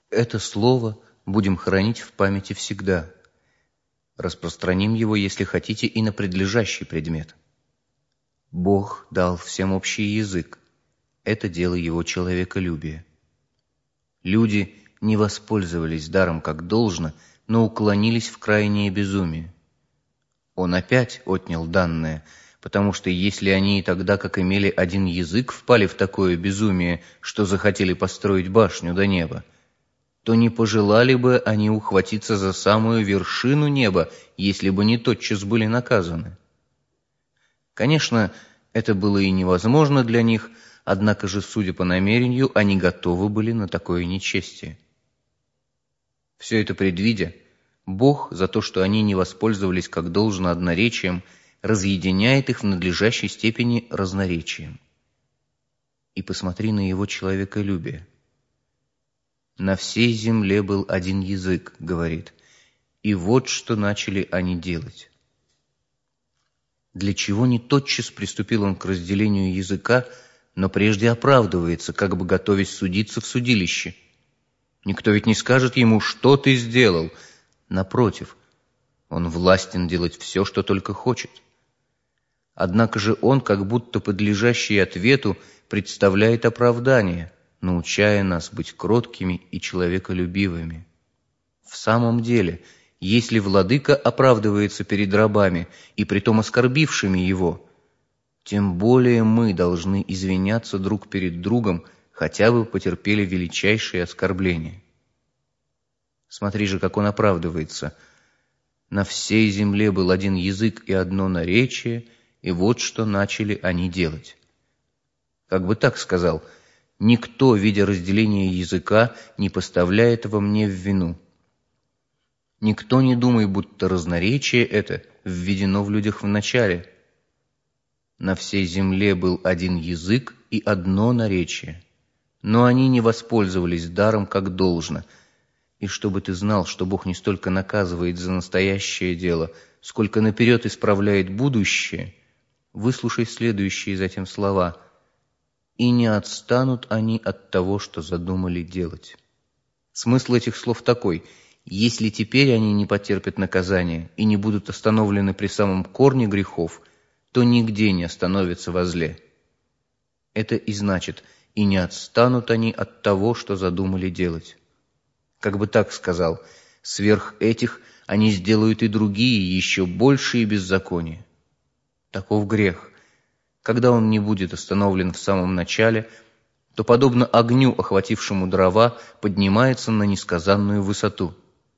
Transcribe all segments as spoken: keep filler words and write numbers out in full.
Это слово будем хранить в памяти всегда. Распространим его, если хотите, и на предлежащий предмет. Бог дал всем общий язык. Это дело его человеколюбия. Люди не воспользовались даром как должно, но уклонились в крайнее безумие. Он опять отнял данное, потому что если они и тогда, как имели один язык, впали в такое безумие, что захотели построить башню до неба, то не пожелали бы они ухватиться за самую вершину неба, если бы не тотчас были наказаны. Конечно, это было и невозможно для них, однако же, судя по намерению, они готовы были на такое нечестие. Все это предвидя, Бог за то, что они не воспользовались как должно одноречием, разъединяет их в надлежащей степени разноречием. И посмотри на его человеколюбие. «На всей земле был один язык», — говорит, и вот что начали они делать. Для чего не тотчас приступил он к разделению языка, но прежде оправдывается, как бы готовясь судиться в судилище. Никто ведь не скажет ему, что ты сделал. Напротив, он властен делать все, что только хочет. Однако же он, как будто подлежащий ответу, представляет оправдание, научая нас быть кроткими и человеколюбивыми. В самом деле, если владыка оправдывается перед рабами, и притом оскорбившими его, тем более мы должны извиняться друг перед другом, хотя бы потерпели величайшие оскорбления. Смотри же, как он оправдывается. «На всей земле был один язык и одно наречие, и вот что начали они делать». Как бы так сказал: «Никто, видя разделение языка, не поставляет во мне в вину. Никто не думай, будто разноречие это введено в людях вначале. На всей земле был один язык и одно наречие, но они не воспользовались даром как должно. И чтобы ты знал, что Бог не столько наказывает за настоящее дело, сколько наперед исправляет будущее, выслушай следующие затем слова: «И не отстанут они от того, что задумали делать». Смысл этих слов такой: если теперь они не потерпят наказания и не будут остановлены при самом корне грехов, то нигде не остановятся во зле. Это и значит: и не отстанут они от того, что задумали делать. Как бы так сказал: сверх этих они сделают и другие, еще большие беззакония. Таков грех. Когда он не будет остановлен в самом начале, то, подобно огню, охватившему дрова, поднимается на несказанную высоту.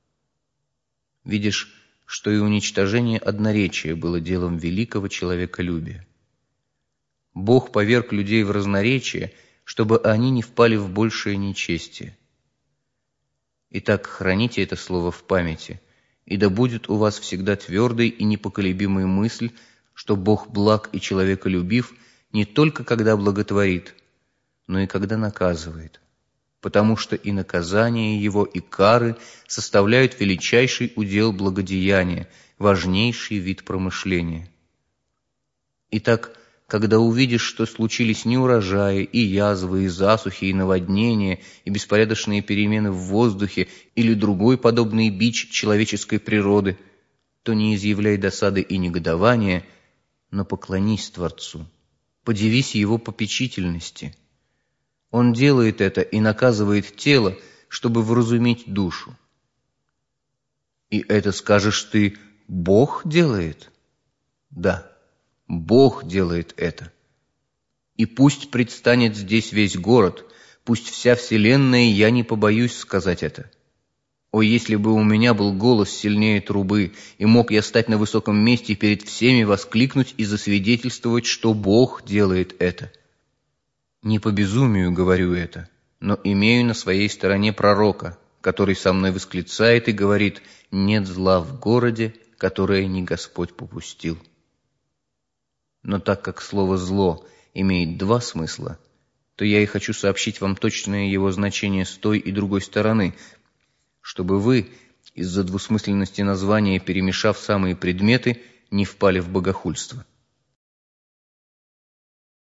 Видишь, что и уничтожение одноречия было делом великого человеколюбия. Бог поверг людей в разноречие, чтобы они не впали в большее нечестие. Итак, храните это слово в памяти, и да будет у вас всегда твердой и непоколебимой мысль, что Бог благ и человеколюбив не только когда благотворит, но и когда наказывает, потому что и наказание Его, и кары составляют величайший удел благодеяния, важнейший вид промышления. Итак, когда увидишь, что случились неурожаи, и язвы, и засухи, и наводнения, и беспорядочные перемены в воздухе, или другой подобный бич человеческой природы, то не изъявляй досады и негодования, но поклонись Творцу, подивись Его попечительности. Он делает это и наказывает тело, чтобы вразумить душу. И это, скажешь ты, Бог делает? Да, Бог делает это. И пусть предстанет здесь весь город, пусть вся вселенная, я не побоюсь сказать это. О, если бы у меня был голос сильнее трубы, и мог я стать на высоком месте и перед всеми воскликнуть и засвидетельствовать, что Бог делает это. Не по безумию говорю это, но имею на своей стороне пророка, который со мной восклицает и говорит: «Нет зла в городе, которое не Господь попустил». Но так как слово «зло» имеет два смысла, то я и хочу сообщить вам точное его значение с той и другой стороны, чтобы вы, из-за двусмысленности названия перемешав самые предметы, не впали в богохульство.